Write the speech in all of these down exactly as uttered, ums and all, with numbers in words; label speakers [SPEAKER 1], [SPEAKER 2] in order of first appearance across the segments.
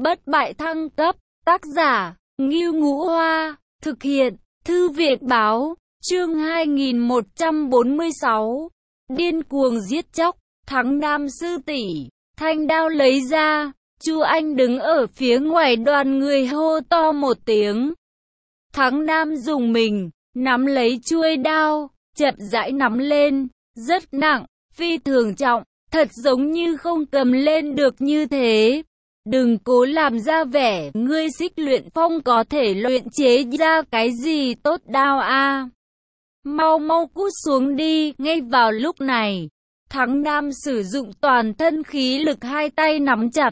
[SPEAKER 1] Bất bại thăng cấp, tác giả, Ngưu Ngũ Hoa, thực hiện, Thư viện báo, chương hai nghìn một trăm bốn mươi sáu, điên cuồng giết chóc, thắng nam sư tỷ, thanh đao lấy ra, Chu Anh đứng ở phía ngoài đoàn người hô to một tiếng. Thắng nam dùng mình, nắm lấy chuôi đao, chậm rãi nắm lên, rất nặng, phi thường trọng, thật giống như không cầm lên được như thế. Đừng cố làm ra vẻ, ngươi Xích Luyện Phong có thể luyện chế ra cái gì tốt đao a? Mau mau cút xuống đi. Ngay vào lúc này, Thắng Nam sử dụng toàn thân khí lực, hai tay nắm chặt,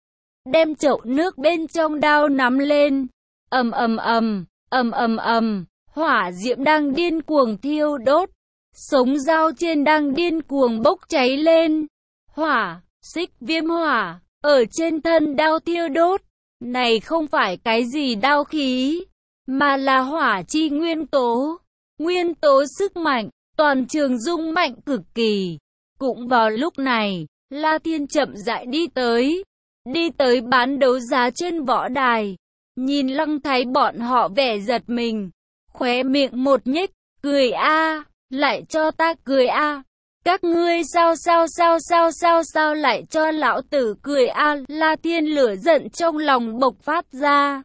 [SPEAKER 1] đem chậu nước bên trong đao nắm lên. Ầm ầm ầm, ầm ầm ầm, hỏa diễm đang điên cuồng thiêu đốt, sống dao trên đang điên cuồng bốc cháy lên. Hỏa, xích viêm hỏa ở trên thân đao thiêu đốt, này không phải cái gì đao khí, mà là hỏa chi nguyên tố. Nguyên tố sức mạnh, toàn trường rung mạnh cực kỳ. Cũng vào lúc này, La Thiên chậm rãi đi tới, đi tới bán đấu giá trên võ đài, nhìn Lăng Thái bọn họ vẻ giật mình, khóe miệng một nhếch, cười a, lại cho ta cười a. Các ngươi sao sao sao sao sao sao lại cho lão tử cười a? La Thiên lửa giận trong lòng bộc phát ra,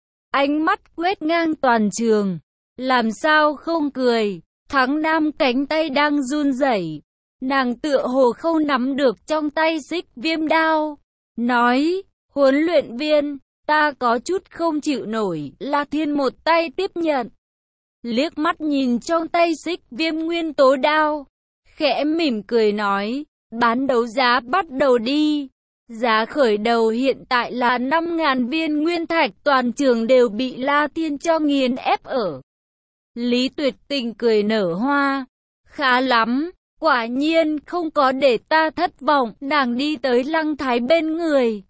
[SPEAKER 1] ánh mắt quét ngang toàn trường. Làm sao không cười? Thắng Nam cánh tay đang run rẩy, nàng tựa hồ không nắm được trong tay xích viêm đao, nói, huấn luyện viên, ta có chút không chịu nổi. La Thiên một tay tiếp nhận, liếc mắt nhìn trong tay xích viêm nguyên tố đao, khẽ mỉm cười nói, bán đấu giá bắt đầu đi. Giá khởi đầu hiện tại là năm nghìn viên nguyên thạch, toàn trường đều bị La Thiên cho nghiền ép ở. Lý Tuyệt Tình cười nở hoa, khá lắm, quả nhiên không có để ta thất vọng. Nàng đi tới Lăng Thái bên người,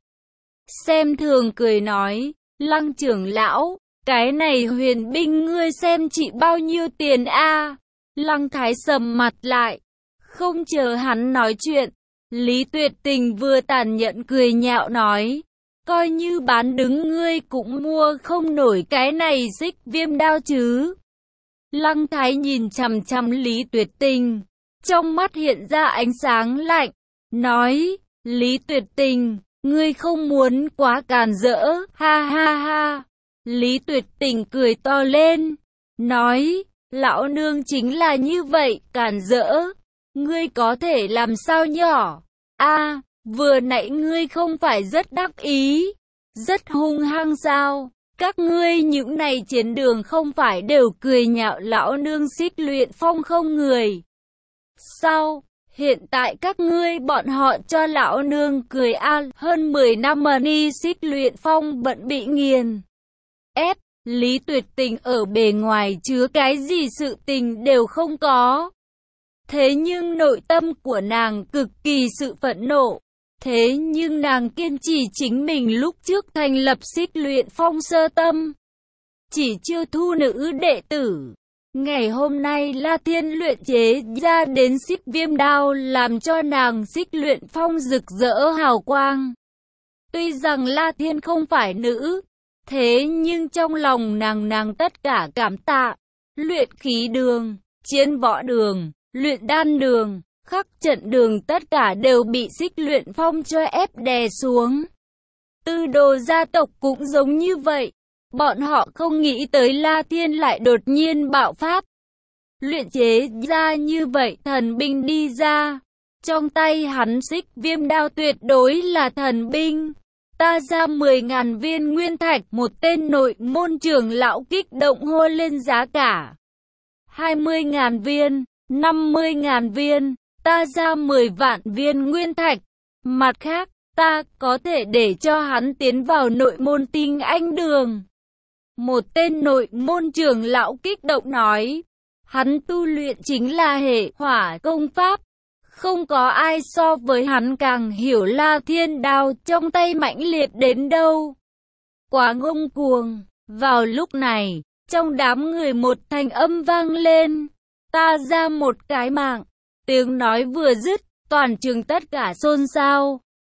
[SPEAKER 1] xem thường cười nói, Lăng trưởng lão, cái này huyền binh ngươi xem chỉ bao nhiêu tiền a? Lăng Thái sầm mặt lại, không chờ hắn nói chuyện, Lý Tuyệt Tình vừa tàn nhẫn cười nhạo nói, coi như bán đứng ngươi cũng mua không nổi cái này xích viêm đao chứ. Lăng Thái nhìn chằm chằm Lý Tuyệt Tình, trong mắt hiện ra ánh sáng lạnh, nói, Lý Tuyệt Tình, ngươi không muốn quá càn rỡ, ha ha ha. Lý Tuyệt Tình cười to lên, nói, lão nương chính là như vậy, càn rỡ. Ngươi có thể làm sao nhỏ? A, à, vừa nãy ngươi không phải rất đắc ý, rất hung hăng sao? Các ngươi những này chiến đường không phải đều cười nhạo lão nương Xích Luyện Phong không người sao? Hiện tại các ngươi bọn họ cho lão nương cười a, à, hơn mười năm mà ni Xích Luyện Phong bận bị nghiền ép. Lý Tuyệt Tình ở bề ngoài chứa cái gì sự tình đều không có. Thế nhưng nội tâm của nàng cực kỳ sự phẫn nộ. Thế nhưng nàng kiên trì chính mình lúc trước thành lập Xích Luyện Phong sơ tâm, chỉ chưa thu nữ đệ tử. Ngày hôm nay La Thiên luyện chế ra đến xích viêm đao, làm cho nàng Xích Luyện Phong rực rỡ hào quang. Tuy rằng La Thiên không phải nữ, thế nhưng trong lòng nàng nàng tất cả cảm tạ. Luyện khí đường, chiến võ đường, luyện đan đường, khắc trận đường tất cả đều bị Xích Luyện Phong cho ép đè xuống. Tư Đồ gia tộc cũng giống như vậy. Bọn họ không nghĩ tới La Thiên lại đột nhiên bạo phát, luyện chế ra như vậy thần binh đi ra. Trong tay hắn xích viêm đao tuyệt đối là thần binh. Ta ra mười nghìn viên nguyên thạch. Một tên nội môn trưởng lão kích động hô lên giá cả. hai mươi nghìn viên, năm mươi nghìn viên, ta ra mười vạn viên nguyên thạch. Mặt khác, ta có thể để cho hắn tiến vào nội môn tinh anh đường. Một tên nội môn trưởng lão kích động nói, hắn tu luyện chính là hệ hỏa công pháp. Không có ai so với hắn càng hiểu La Thiên đao trong tay mãnh liệt đến đâu. Quá ngông cuồng. Vào lúc này, trong đám người một thanh âm vang lên, ta ra một cái mạng. Tiếng nói vừa dứt, toàn trường tất cả xôn xao.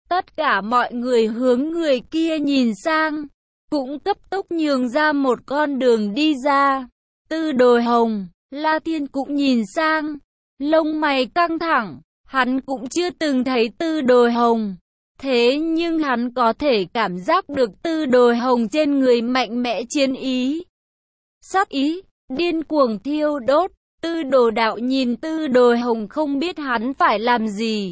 [SPEAKER 1] Tất cả mọi người hướng người kia nhìn sang, cũng cấp tốc nhường ra một con đường đi ra. Tư Đồ Hồng, La Thiên cũng nhìn sang, lông mày căng thẳng, hắn cũng chưa từng thấy Tư Đồ Hồng. Thế nhưng hắn có thể cảm giác được Tư Đồ Hồng trên người mạnh mẽ chiến ý. Sát ý, điên cuồng thiêu đốt. Tư Đồ Đạo nhìn Tư Đồ Hồng không biết hắn phải làm gì.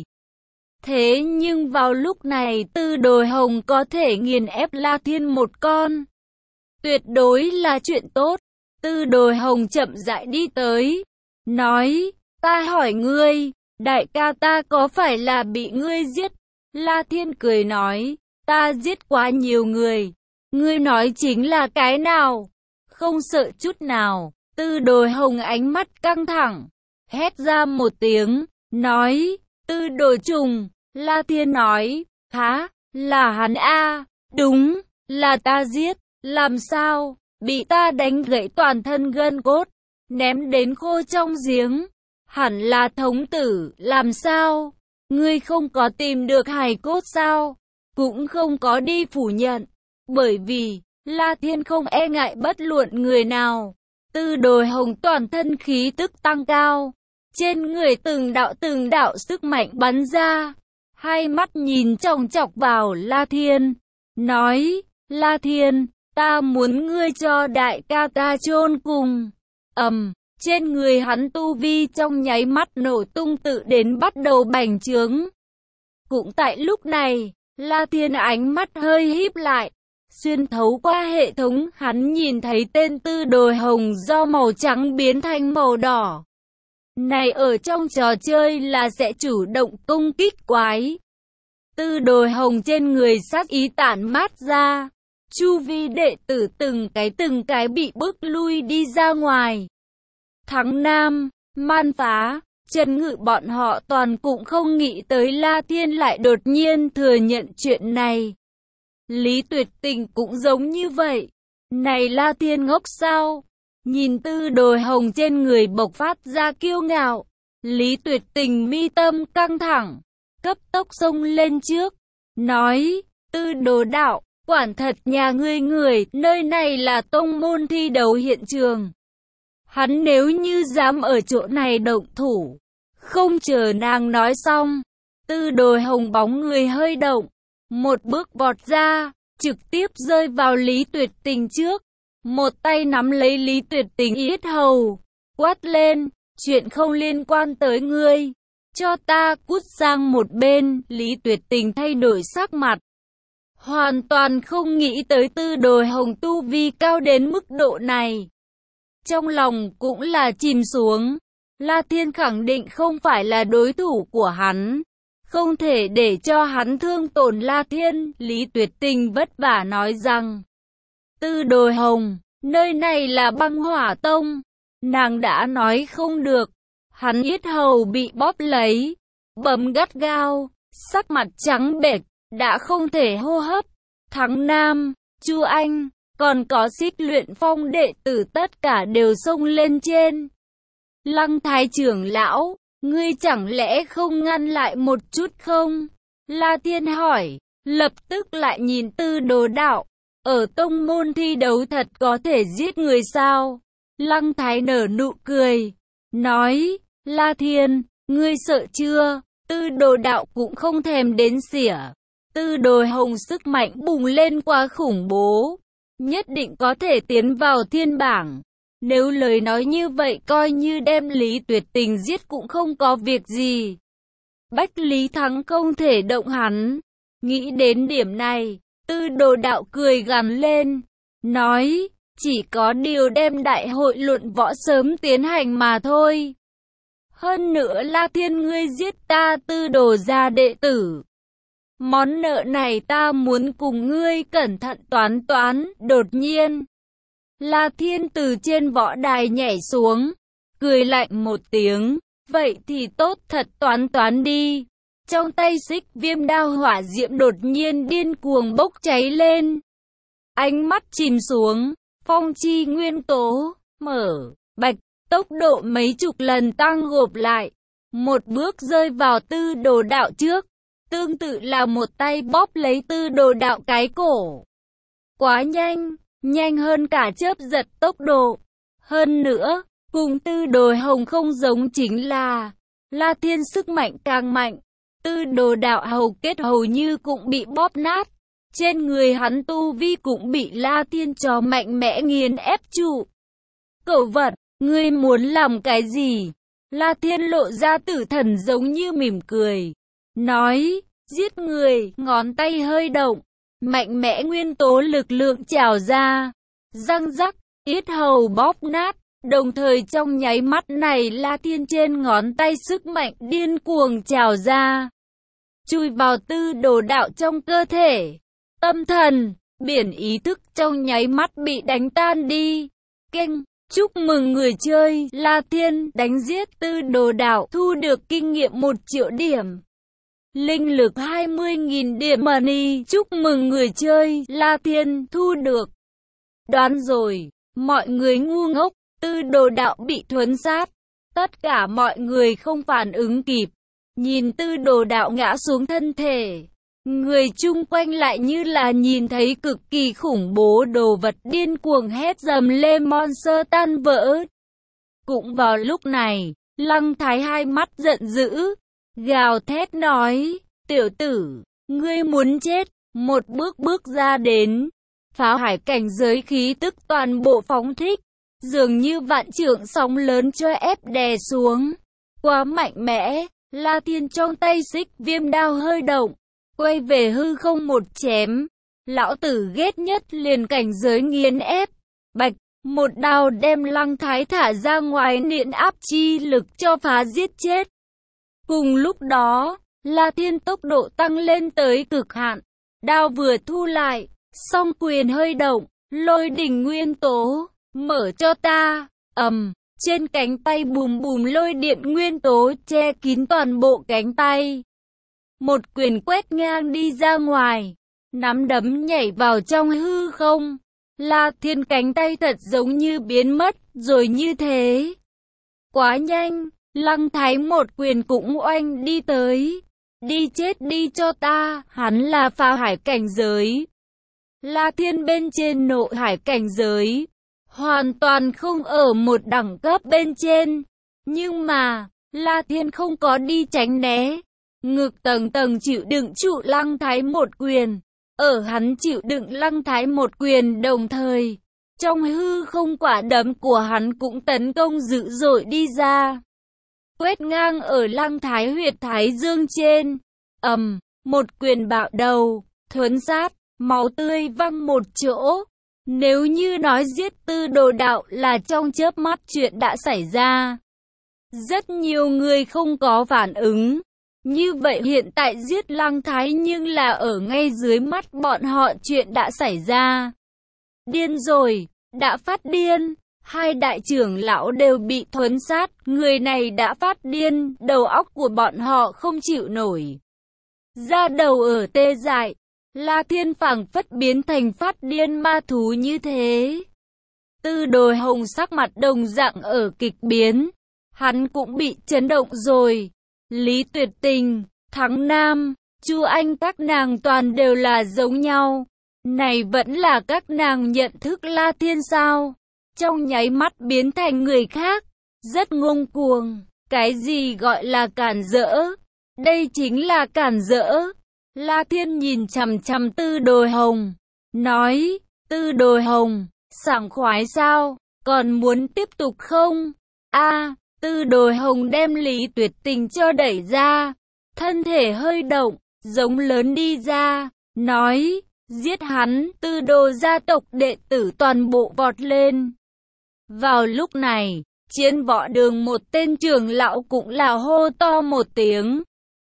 [SPEAKER 1] Thế nhưng vào lúc này Tư Đồ Hồng có thể nghiền ép La Thiên một con. Tuyệt đối là chuyện tốt. Tư Đồ Hồng chậm rãi đi tới, nói, ta hỏi ngươi, đại ca ta có phải là bị ngươi giết? La Thiên cười nói, ta giết quá nhiều người, ngươi nói chính là cái nào? Không sợ chút nào. Tư Đồ Hồng ánh mắt căng thẳng, hét ra một tiếng, nói, Tư Đồ Trùng. La Thiên nói, hả, là hắn a? Đúng, là ta giết. Làm sao? Bị ta đánh gãy toàn thân gân cốt, ném đến khô trong giếng. Hẳn là thống tử. Làm sao? Ngươi không có tìm được hài cốt sao? Cũng không có đi phủ nhận. Bởi vì La Thiên không e ngại bất luận người nào. Tư Đồ Hồng toàn thân khí tức tăng cao, trên người từng đạo từng đạo sức mạnh bắn ra, hai mắt nhìn chòng chọc vào La Thiên, nói, La Thiên, ta muốn ngươi cho đại ca ta chôn cùng. Ầm, trên người hắn tu vi trong nháy mắt nổ tung tự đến bắt đầu bành trướng. Cũng tại lúc này, La Thiên ánh mắt hơi híp lại. Xuyên thấu qua hệ thống, hắn nhìn thấy tên Tư Đồ Hồng do màu trắng biến thành màu đỏ. Này ở trong trò chơi là sẽ chủ động công kích quái. Tư Đồ Hồng trên người sát ý tản mát ra. Chu vi đệ tử từng cái từng cái bị bước lui đi ra ngoài. Thắng Nam, Man Phá, Trần Ngự bọn họ toàn cũng không nghĩ tới La Thiên lại đột nhiên thừa nhận chuyện này. Lý Tuyệt Tình cũng giống như vậy. Này La Thiên ngốc sao? Nhìn Tư Đồ Hồng trên người bộc phát ra kiêu ngạo, Lý Tuyệt Tình mi tâm căng thẳng, cấp tốc xông lên trước, nói, Tư Đồ Đạo, quản thật nhà ngươi người, nơi này là tông môn thi đấu hiện trường. Hắn nếu như dám ở chỗ này động thủ, không chờ nàng nói xong, Tư Đồ Hồng bóng người hơi động, một bước vọt ra, trực tiếp rơi vào Lý Tuyệt Tình trước, một tay nắm lấy Lý Tuyệt Tình yết hầu, quát lên, chuyện không liên quan tới ngươi, cho ta cút sang một bên. Lý Tuyệt Tình thay đổi sắc mặt, hoàn toàn không nghĩ tới Tư Đồ Hồng tu vi cao đến mức độ này. Trong lòng cũng là chìm xuống, La Thiên khẳng định không phải là đối thủ của hắn. Không thể để cho hắn thương tổn La Thiên. Lý Tuyệt Tình vất vả nói rằng, Tư Đồ Hồng, nơi này là Băng Hỏa Tông. Nàng đã nói không được. Hắn yết hầu bị bóp lấy, bấm gắt gao, sắc mặt trắng bệch, đã không thể hô hấp. Thắng Nam, Chu Anh, còn có Xích Luyện Phong đệ tử tất cả đều xông lên trên. Lăng Thái trưởng lão, ngươi chẳng lẽ không ngăn lại một chút không? La Thiên hỏi, lập tức lại nhìn Tư Đồ Đạo, ở tông môn thi đấu thật có thể giết người sao? Lăng Thái nở nụ cười, nói, La Thiên, ngươi sợ chưa? Tư Đồ Đạo cũng không thèm đến xỉa. Tư Đồ Hồng sức mạnh bùng lên quá khủng bố, nhất định có thể tiến vào thiên bảng. Nếu lời nói như vậy coi như đem Lý Tuyệt Tình giết cũng không có việc gì. Bách Lý Thắng không thể động hắn. Nghĩ đến điểm này, Tư Đồ Đạo cười gằn lên, nói, chỉ có điều đem đại hội luận võ sớm tiến hành mà thôi. Hơn nữa La Thiên ngươi giết ta Tư Đồ gia đệ tử. Món nợ này ta muốn cùng ngươi cẩn thận toán toán. Đột nhiên, La Thiên từ trên võ đài nhảy xuống, cười lạnh một tiếng, vậy thì tốt thật toán toán đi. Trong tay Xích Viêm đao hỏa diễm đột nhiên điên cuồng bốc cháy lên. Ánh mắt chìm xuống, phong chi nguyên tố, mở, bạch, tốc độ mấy chục lần tăng gộp lại. Một bước rơi vào Tư Đồ Đạo trước. tương tự là một tay bóp lấy Tư Đồ Đạo cái cổ. Quá nhanh, nhanh hơn cả chớp giật tốc độ. Hơn nữa, cùng Tư Đồ Hồng không giống chính là, La Thiên sức mạnh càng mạnh, Tư Đồ Đạo hầu kết hầu như cũng bị bóp nát. Trên người hắn tu vi cũng bị La Thiên cho mạnh mẽ nghiền ép trụ. Cẩu vật, ngươi muốn làm cái gì? La Thiên lộ ra tử thần giống như mỉm cười. Nói, giết người, ngón tay hơi động. Mạnh mẽ nguyên tố lực lượng trào ra. Răng rắc, yết hầu bóp nát. Đồng thời trong nháy mắt này La Thiên trên ngón tay sức mạnh điên cuồng trào ra. Chui vào Tư Đồ Đạo trong cơ thể. Tâm thần, biển ý thức trong nháy mắt bị đánh tan đi. Keng, chúc mừng người chơi, La Thiên đánh giết Tư Đồ Đạo, thu được kinh nghiệm một triệu điểm. Linh lực hai mươi nghìn điểm money, chúc mừng người chơi, La Thiên thu được. Đoán rồi, mọi người ngu ngốc, Tư Đồ Đạo bị thuấn sát. Tất cả mọi người không phản ứng kịp. Nhìn Tư Đồ Đạo ngã xuống thân thể. Người chung quanh lại như là nhìn thấy cực kỳ khủng bố đồ vật điên cuồng hét dầm lên monster tan vỡ. Cũng vào lúc này, Lăng Thái hai mắt giận dữ, gào thét nói, tiểu tử, ngươi muốn chết, một bước bước ra đến. Pháo hải cảnh giới khí tức toàn bộ phóng thích, dường như vạn trượng sóng lớn cho ép đè xuống. Quá mạnh mẽ, La Thiên trong tay xích viêm đao hơi động. Quay về hư không một chém, lão tử ghét nhất liền cảnh giới nghiền ép. Bạch, một đao đem Lăng Thái thả ra ngoài niệm áp chi lực cho phá giết chết. Cùng lúc đó, La Thiên tốc độ tăng lên tới cực hạn, đao vừa thu lại, song quyền hơi động, lôi đỉnh nguyên tố, mở cho ta, ầm, trên cánh tay bùm bùm lôi điện nguyên tố che kín toàn bộ cánh tay. Một quyền quét ngang đi ra ngoài, nắm đấm nhảy vào trong hư không. La Thiên cánh tay thật giống như biến mất, rồi như thế. Quá nhanh, Lăng Thái một quyền cũng oanh đi tới. Đi chết đi cho ta, hắn là phá hải cảnh giới. La Thiên bên trên nộ hải cảnh giới, hoàn toàn không ở một đẳng cấp bên trên. Nhưng mà, La Thiên không có đi tránh né. Ngực tầng tầng chịu đựng trụ Lăng Thái một quyền. Ở hắn chịu đựng Lăng Thái một quyền đồng thời, trong hư không quả đấm của hắn cũng tấn công dữ dội đi ra. Quét ngang ở Lăng Thái huyệt thái dương trên. Ầm, một quyền bạo đầu, thuấn sát, máu tươi văng một chỗ. Nếu như nói giết Tư Đồ Đạo là trong chớp mắt chuyện đã xảy ra. Rất nhiều người không có phản ứng. Như vậy hiện tại giết Lăng Thái nhưng là ở ngay dưới mắt bọn họ chuyện đã xảy ra. Điên rồi, đã phát điên, hai đại trưởng lão đều bị thuấn sát, người này đã phát điên, đầu óc của bọn họ không chịu nổi. Da đầu ở tê dại, La Thiên phảng phất biến thành phát điên ma thú như thế. Tư Đồ Hồng sắc mặt đồng dạng ở kịch biến, hắn cũng bị chấn động rồi. Lý Tuyệt Tình, Thắng Nam, Chu Anh các nàng toàn đều là giống nhau. Này vẫn là các nàng nhận thức La Thiên sao? Trong nháy mắt biến thành người khác, rất ngông cuồng. Cái gì gọi là cản rỡ? Đây chính là cản rỡ. La Thiên nhìn chằm chằm Tư Đồ Hồng, nói, Tư Đồ Hồng, sảng khoái sao? Còn muốn tiếp tục không? A. Tư Đồ Hồng đem Lý Tuyệt Tình cho đẩy ra, thân thể hơi động, giống lớn đi ra, nói, giết hắn. Tư Đồ gia tộc đệ tử toàn bộ vọt lên. Vào lúc này, Chiến Võ Đường một tên trưởng lão cũng là hô to một tiếng.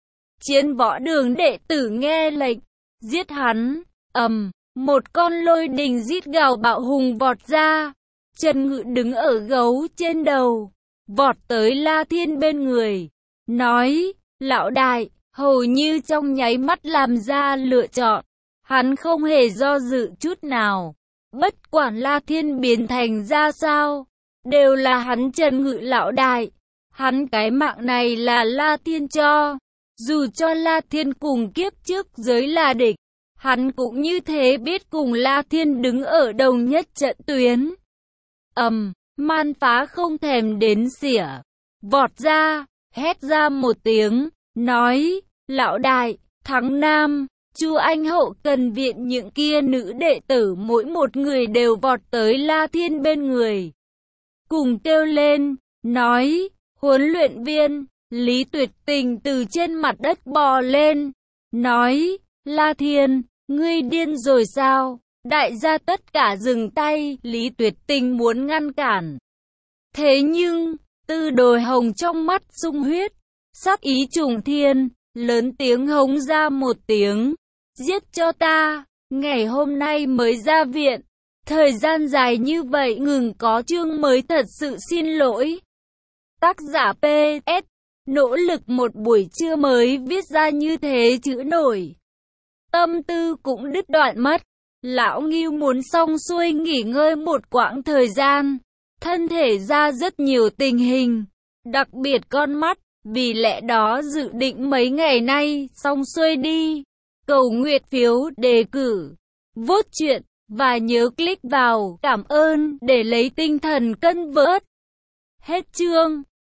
[SPEAKER 1] Chiến Võ Đường đệ tử nghe lệnh, giết hắn. Ầm, một con lôi đình rít gào bạo hùng vọt ra, Trần Ngự đứng ở gấu trên đầu, vọt tới La Thiên bên người, nói, lão đại, hầu như trong nháy mắt làm ra lựa chọn, hắn không hề do dự chút nào, bất quản La Thiên biến thành ra sao, đều là hắn Trần Ngự lão đại, hắn cái mạng này là La Thiên cho, Dù cho La Thiên cùng kiếp trước giới là địch, hắn cũng như thế biết cùng La Thiên đứng ở đầu nhất trận tuyến. Ầm, Man Phá không thèm đến xỉa, vọt ra, hét ra một tiếng, nói, lão đại, thắng Nam, Chu Anh hậu cần viện những kia nữ đệ tử mỗi một người đều vọt tới La Thiên bên người. Cùng kêu lên, nói, huấn luyện viên, Lý Tuyệt Tình từ trên mặt đất bò lên, nói, La Thiên, ngươi điên rồi sao? Đại gia tất cả dừng tay, Lý Tuyệt Tình muốn ngăn cản. Thế nhưng, Tư Đồ Hồng trong mắt sung huyết, sắc ý trùng thiên, lớn tiếng hống ra một tiếng, giết cho ta, ngày hôm nay mới ra viện, thời gian dài như vậy ngừng có chương mới thật sự xin lỗi. Tác giả pê ét, nỗ lực một buổi trưa mới viết ra như thế chữ nổi. Tâm tư cũng đứt đoạn mất, lão Ngưu muốn xong xuôi nghỉ ngơi một quãng thời gian, thân thể ra rất nhiều tình hình, đặc biệt con mắt, vì lẽ đó dự định mấy ngày nay xong xuôi đi. Cầu nguyện phiếu đề cử, vote chuyện và nhớ click vào cảm ơn để lấy tinh thần cân vớt. Hết chương.